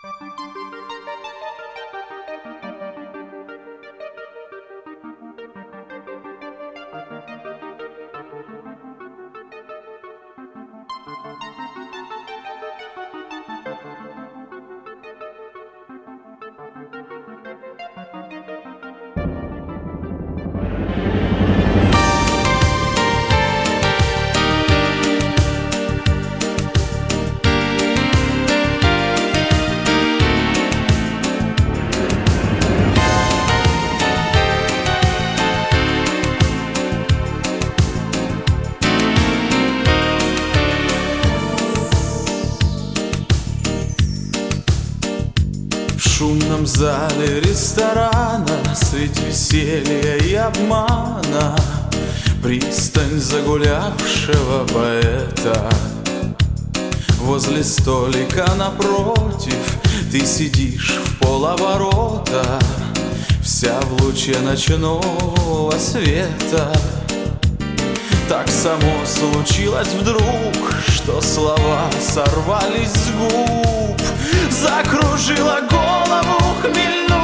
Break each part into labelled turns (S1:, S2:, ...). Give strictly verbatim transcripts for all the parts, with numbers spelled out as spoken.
S1: В шумном зале ресторана средь веселья и обмана пристань загулявшего поэта. Возле столика напротив ты сидишь в полоборота, вся в луче ночного света. Так само случилось вдруг, что слова сорвались с губ, закружила голову хмельную.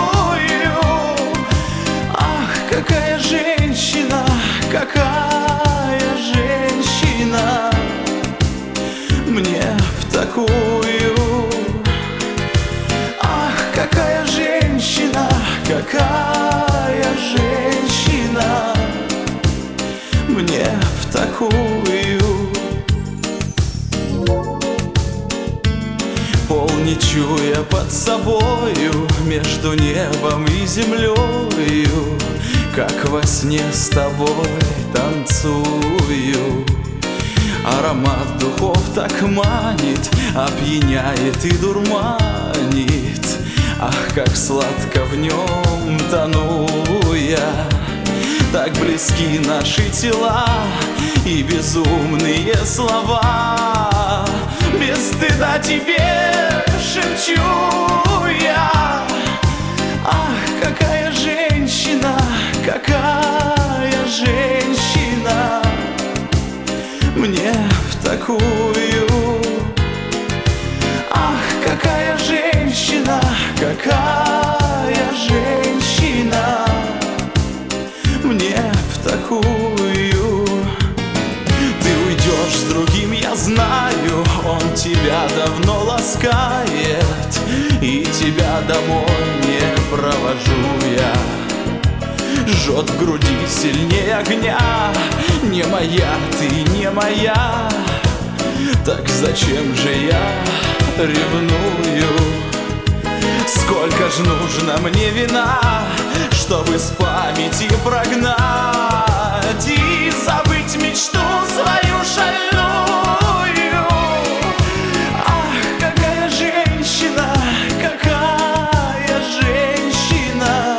S1: Ах, какая женщина, какая женщина, мне в такую. Ах, какая женщина, какая женщина, мне в такую. Пол не чуя под собою, между небом и землею, как во сне с тобой танцую. Аромат духов так манит, опьяняет и дурманит. Ах, как сладко в нем тону я. Так близки наши тела и безумные слова. Без стыда тебе шепчу я. Ах, какая женщина, какая женщина, мне в такую. Ах, какая женщина, какая женщина, мне в такую. Ты уйдешь с другим, я знаю, он тебя давно ласкает, и тебя домой не провожу я. Жжет в груди сильнее огня, не моя ты, не моя. Так зачем же я ревную? Сколько ж нужно мне вина, чтобы с памяти прогнать и забыть мечту свою шальную. Ах, какая женщина, какая женщина,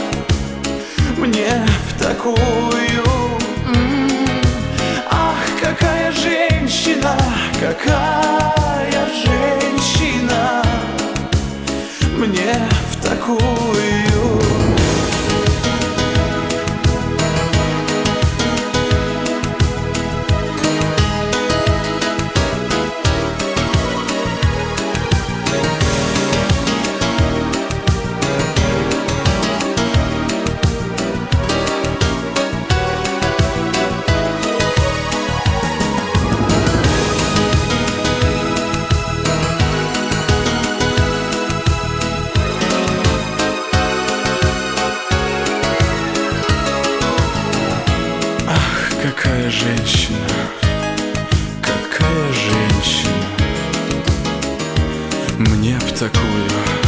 S1: мне в такую. Ах, какая женщина, какая женщина, мне в такую. Какая женщина, какая женщина, мне в такую.